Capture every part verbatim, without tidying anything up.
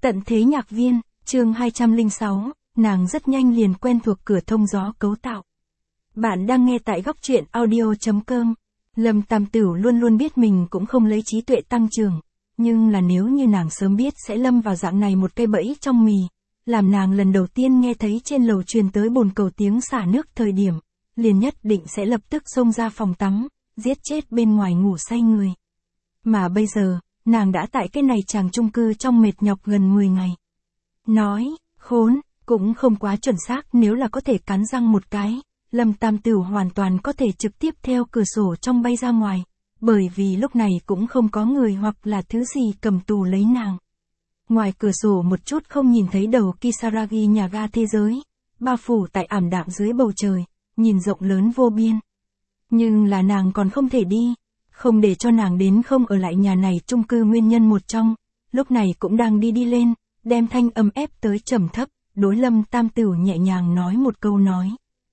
Tận thế nhạc viên, chương hai trăm lẻ sáu, nàng rất nhanh liền quen thuộc cửa thông gió cấu tạo. Bạn đang nghe tại góc truyện audio chấm com. Lâm Tam Tửu luôn luôn biết mình cũng không lấy trí tuệ tăng trưởng, nhưng là nếu như nàng sớm biết sẽ lâm vào dạng này một cây bẫy trong mì, làm nàng lần đầu tiên nghe thấy trên lầu truyền tới bồn cầu tiếng xả nước thời điểm, liền nhất định sẽ lập tức xông ra phòng tắm, giết chết bên ngoài ngủ say người. Mà bây giờ, nàng đã tại cái này chàng chung cư trong mệt nhọc gần mười ngày. Nói, khốn, cũng không quá chuẩn xác, nếu là có thể cắn răng một cái, Lâm Tam Tửu hoàn toàn có thể trực tiếp theo cửa sổ trong bay ra ngoài, bởi vì lúc này cũng không có người hoặc là thứ gì cầm tù lấy nàng. Ngoài cửa sổ một chút không nhìn thấy đầu Kisaragi nhà ga thế giới, bao phủ tại ảm đạm dưới bầu trời, nhìn rộng lớn vô biên. Nhưng là nàng còn không thể đi, không để cho nàng đến không ở lại nhà này chung cư nguyên nhân một trong, lúc này cũng đang đi đi lên, đem thanh âm ép tới trầm thấp, đối Lâm Tam Tửu nhẹ nhàng nói một câu nói.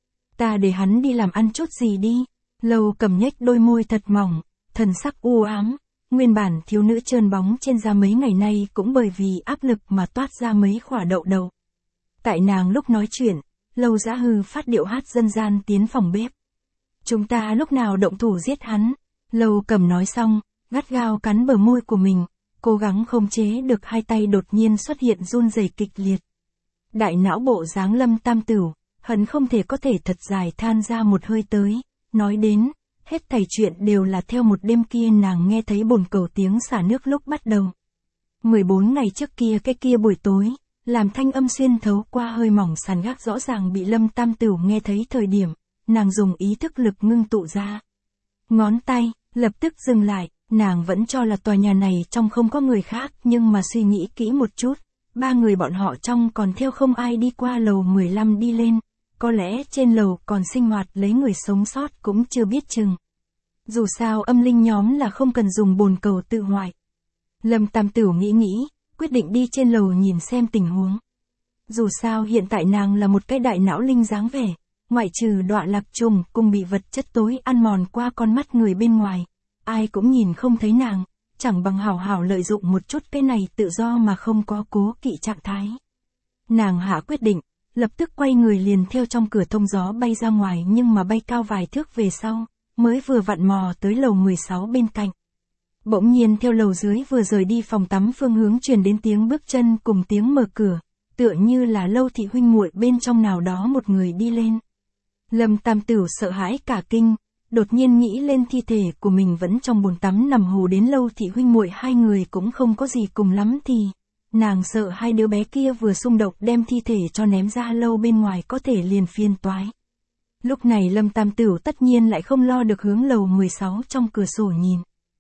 Ta để hắn đi làm ăn chút gì đi. Lâu Cầm nhếch đôi môi thật mỏng, thần sắc u ám, nguyên bản thiếu nữ trơn bóng trên da mấy ngày nay cũng bởi vì áp lực mà toát ra mấy khỏa đậu đầu. Tại nàng lúc nói chuyện, Lâu Dã Hư phát điệu hát dân gian tiến phòng bếp. Chúng ta lúc nào động thủ giết hắn. Lâu Cầm nói xong, gắt gao cắn bờ môi của mình, cố gắng không chế được hai tay đột nhiên xuất hiện run rẩy kịch liệt. Đại não bộ dáng Lâm Tam Tửu, hận không thể có thể thật dài than ra một hơi tới, nói đến, hết thảy chuyện đều là theo một đêm kia nàng nghe thấy bồn cầu tiếng xả nước lúc bắt đầu. mười bốn ngày trước kia cái kia buổi tối, làm thanh âm xuyên thấu qua hơi mỏng sàn gác rõ ràng bị Lâm Tam Tửu nghe thấy thời điểm, nàng dùng ý thức lực ngưng tụ ra. Ngón tay, lập tức dừng lại, nàng vẫn cho là tòa nhà này trong không có người khác, nhưng mà suy nghĩ kỹ một chút, ba người bọn họ trong còn theo không ai đi qua lầu mười lăm đi lên, có lẽ trên lầu còn sinh hoạt lấy người sống sót cũng chưa biết chừng. Dù sao âm linh nhóm là không cần dùng bồn cầu tự hoại. Lâm Tam Tửu nghĩ nghĩ, quyết định đi trên lầu nhìn xem tình huống. Dù sao hiện tại nàng là một cái đại não linh dáng vẻ, ngoại trừ đọa lạc trùng cùng bị vật chất tối ăn mòn qua con mắt người bên ngoài, ai cũng nhìn không thấy nàng, chẳng bằng hảo hảo lợi dụng một chút cái này tự do mà không có cố kỵ trạng thái. Nàng hạ quyết định, lập tức quay người liền theo trong cửa thông gió bay ra ngoài, nhưng mà bay cao vài thước về sau, mới vừa vặn mò tới lầu mười sáu bên cạnh. Bỗng nhiên theo lầu dưới vừa rời đi phòng tắm phương hướng truyền đến tiếng bước chân cùng tiếng mở cửa, tựa như là Lâu thị huynh muội bên trong nào đó một người đi lên. Lâm Tam Tửu sợ hãi cả kinh, đột nhiên nghĩ lên thi thể của mình vẫn trong bồn tắm nằm hù đến Lâu thị huynh muội hai người cũng không có gì cùng lắm thì, nàng sợ hai đứa bé kia vừa xung động đem thi thể cho ném ra lâu bên ngoài có thể liền phiền toái. Lúc này Lâm Tam Tửu tất nhiên lại không lo được hướng lầu mười sáu trong cửa sổ nhìn.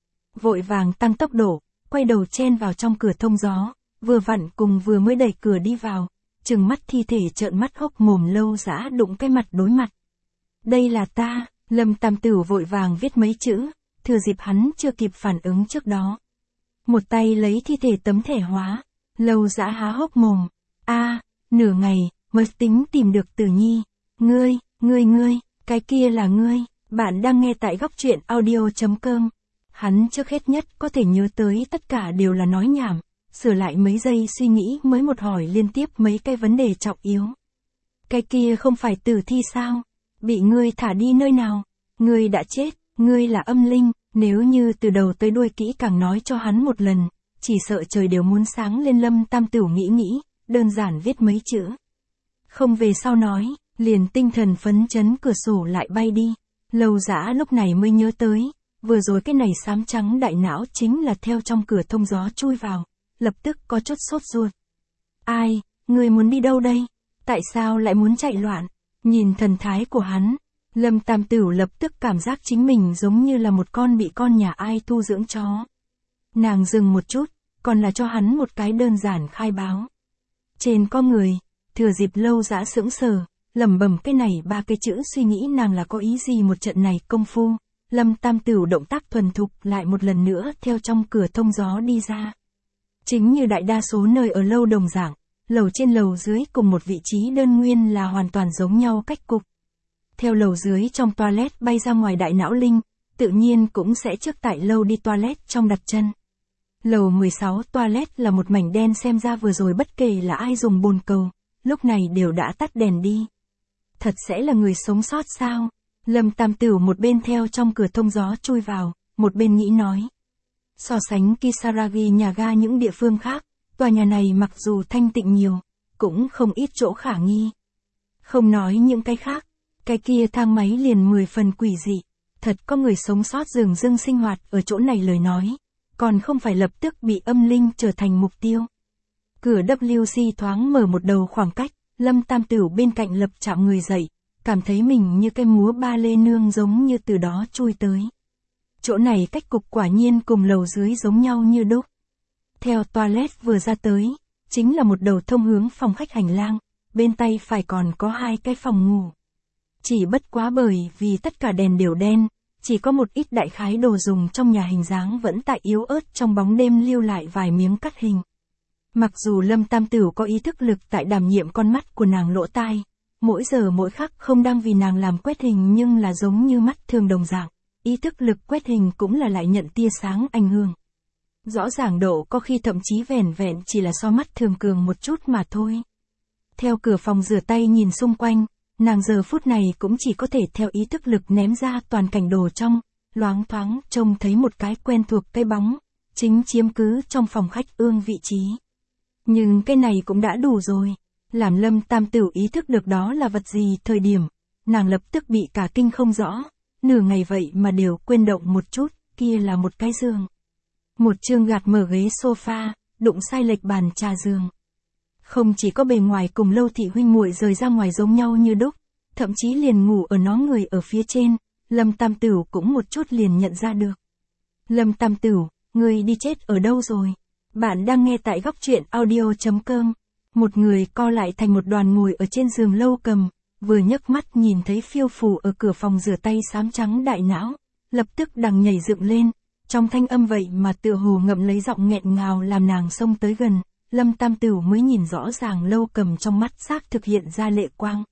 Vội vàng tăng tốc độ, quay đầu chen vào trong cửa thông gió, vừa vặn cùng vừa mới đẩy cửa đi vào, trừng mắt thi thể trợn mắt hốc mồm Lâu Dã đụng cái mặt đối mặt. Đây là ta. Lâm Tam Tửu vội vàng viết mấy chữ, thừa dịp hắn chưa kịp phản ứng trước đó. Một tay lấy thi thể tấm thẻ hóa, Lâu Dã há hốc mồm. A, nửa ngày, mới tính tìm được Tử Nhi. Ngươi, ngươi ngươi, cái kia là ngươi. Bạn đang nghe tại góc truyện audio chấm com. Hắn trước hết nhất có thể nhớ tới tất cả đều là nói nhảm, sửa lại mấy giây suy nghĩ mới một hỏi liên tiếp mấy cái vấn đề trọng yếu. Cái kia không phải tử thi sao? Bị ngươi thả đi nơi nào? Ngươi đã chết, ngươi là âm linh, nếu như từ đầu tới đuôi kỹ càng nói cho hắn một lần, chỉ sợ trời đều muốn sáng lên. Lâm Tam Tửu nghĩ nghĩ, đơn giản viết mấy chữ. Không về sau nói, liền tinh thần phấn chấn cửa sổ lại bay đi. Lâu Dã lúc này mới nhớ tới, vừa rồi cái này xám trắng đại não chính là theo trong cửa thông gió chui vào, lập tức có chút sốt ruột. Ai, ngươi muốn đi đâu đây? Tại sao lại muốn chạy loạn? Nhìn thần thái của hắn, Lâm Tam Tửu lập tức cảm giác chính mình giống như là một con bị con nhà ai thu dưỡng chó. Nàng dừng một chút, còn là cho hắn một cái đơn giản khai báo. Trên có người, thừa dịp Lâu Dã sững sờ, lẩm bẩm cái này ba cái chữ suy nghĩ nàng là có ý gì một trận này công phu. Lâm Tam Tửu động tác thuần thục lại một lần nữa theo trong cửa thông gió đi ra. Chính như đại đa số nơi ở lâu đồng dạng, lầu trên lầu dưới cùng một vị trí đơn nguyên là hoàn toàn giống nhau cách cục. Theo lầu dưới trong toilet bay ra ngoài đại não linh, tự nhiên cũng sẽ trước tại lâu đi toilet trong đặt chân. Lầu mười sáu toilet là một mảnh đen, xem ra vừa rồi bất kể là ai dùng bồn cầu, lúc này đều đã tắt đèn đi. Thật sẽ là người sống sót sao? Lâm Tam Tửu một bên theo trong cửa thông gió chui vào, một bên nghĩ nói. So sánh Kisaragi nhà ga những địa phương khác, tòa nhà này mặc dù thanh tịnh nhiều, cũng không ít chỗ khả nghi. Không nói những cái khác, cái kia thang máy liền mười phần quỷ dị, thật có người sống sót dường dưng sinh hoạt ở chỗ này lời nói, còn không phải lập tức bị âm linh trở thành mục tiêu. Cửa vê kép xê thoáng mở một đầu khoảng cách, Lâm Tam Tửu bên cạnh lập chạm người dậy, cảm thấy mình như cái múa ba lê nương giống như từ đó chui tới. Chỗ này cách cục quả nhiên cùng lầu dưới giống nhau như đúc. Theo toilet vừa ra tới, chính là một đầu thông hướng phòng khách hành lang, bên tay phải còn có hai cái phòng ngủ. Chỉ bất quá bởi vì tất cả đèn đều đen, chỉ có một ít đại khái đồ dùng trong nhà hình dáng vẫn tại yếu ớt trong bóng đêm lưu lại vài miếng cắt hình. Mặc dù Lâm Tam Tửu có ý thức lực tại đảm nhiệm con mắt của nàng lỗ tai, mỗi giờ mỗi khắc không đang vì nàng làm quét hình nhưng là giống như mắt thường đồng dạng, ý thức lực quét hình cũng là lại nhận tia sáng ảnh hưởng. Rõ ràng độ có khi thậm chí vẻn vẹn chỉ là so mắt thường cường một chút mà thôi. Theo cửa phòng rửa tay nhìn xung quanh, nàng giờ phút này cũng chỉ có thể theo ý thức lực ném ra toàn cảnh đồ trong, loáng thoáng trông thấy một cái quen thuộc cái bóng, chính chiếm cứ trong phòng khách ương vị trí. Nhưng cái này cũng đã đủ rồi, làm Lâm Tam Tửu ý thức được đó là vật gì thời điểm, nàng lập tức bị cả kinh không rõ, nửa ngày vậy mà đều quên động một chút, kia là một cái giường. Một chương gạt mở ghế sofa, đụng sai lệch bàn trà giường. Không chỉ có bề ngoài cùng Lâu thị huynh muội rời ra ngoài giống nhau như đúc, thậm chí liền ngủ ở nó người ở phía trên, Lâm Tam Tửu cũng một chút liền nhận ra được. Lâm Tam Tửu, người đi chết ở đâu rồi? Bạn đang nghe tại góc truyện audio chấm com. Một người co lại thành một đoàn ngồi ở trên giường Lâu Cầm, vừa nhấc mắt nhìn thấy phiêu phù ở cửa phòng rửa tay xám trắng đại não, lập tức đằng nhảy dựng lên, trong thanh âm vậy mà tựa hồ ngậm lấy giọng nghẹn ngào làm nàng xông tới gần, Lâm Tam Tửu mới nhìn rõ ràng Lâu Cầm trong mắt xác thực hiện ra lệ quang.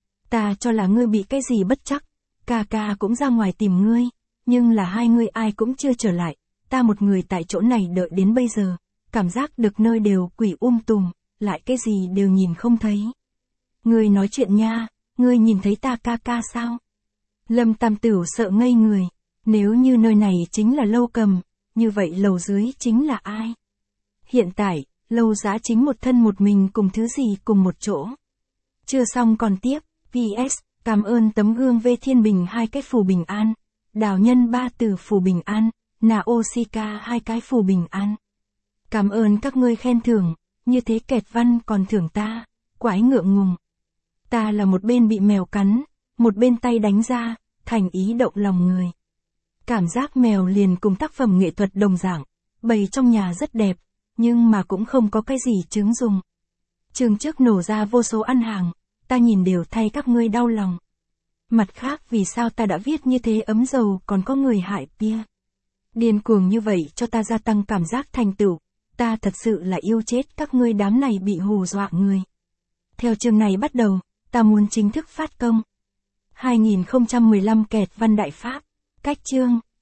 Ta cho là ngươi bị cái gì bất chắc, ca ca cũng ra ngoài tìm ngươi, nhưng là hai ngươi ai cũng chưa trở lại, ta một người tại chỗ này đợi đến bây giờ, cảm giác được nơi đều quỷ um tùm, lại cái gì đều nhìn không thấy. Ngươi nói chuyện nha, ngươi nhìn thấy ta ca ca sao? Lâm Tam Tửu sợ ngây người, nếu như nơi này chính là Lâu Cầm, như vậy lầu dưới chính là ai? Hiện tại, Lâu Giá chính một thân một mình cùng thứ gì cùng một chỗ. Chưa xong còn tiếp, pê ét, cảm ơn tấm gương V Thiên Bình hai cái phù bình an, Đào Nhân ba từ phù bình an, Naoshika hai cái phù bình an. Cảm ơn các ngươi khen thưởng, như thế kẹt văn còn thưởng ta, quái ngượng ngùng. Ta là một bên bị mèo cắn, một bên tay đánh ra, thành ý động lòng người. Cảm giác mèo liền cùng tác phẩm nghệ thuật đồng dạng, bày trong nhà rất đẹp, nhưng mà cũng không có cái gì chứng dùng. Trường trước nổ ra vô số ăn hàng, ta nhìn đều thay các ngươi đau lòng. Mặt khác vì sao ta đã viết như thế ấm dầu còn có người hại kia. Điên cuồng như vậy cho ta gia tăng cảm giác thành tựu, ta thật sự là yêu chết các ngươi đám này bị hù dọa người. Theo chương này bắt đầu, ta muốn chính thức phát công. hai nghìn không trăm mười lăm kẹt văn đại pháp, cách chương.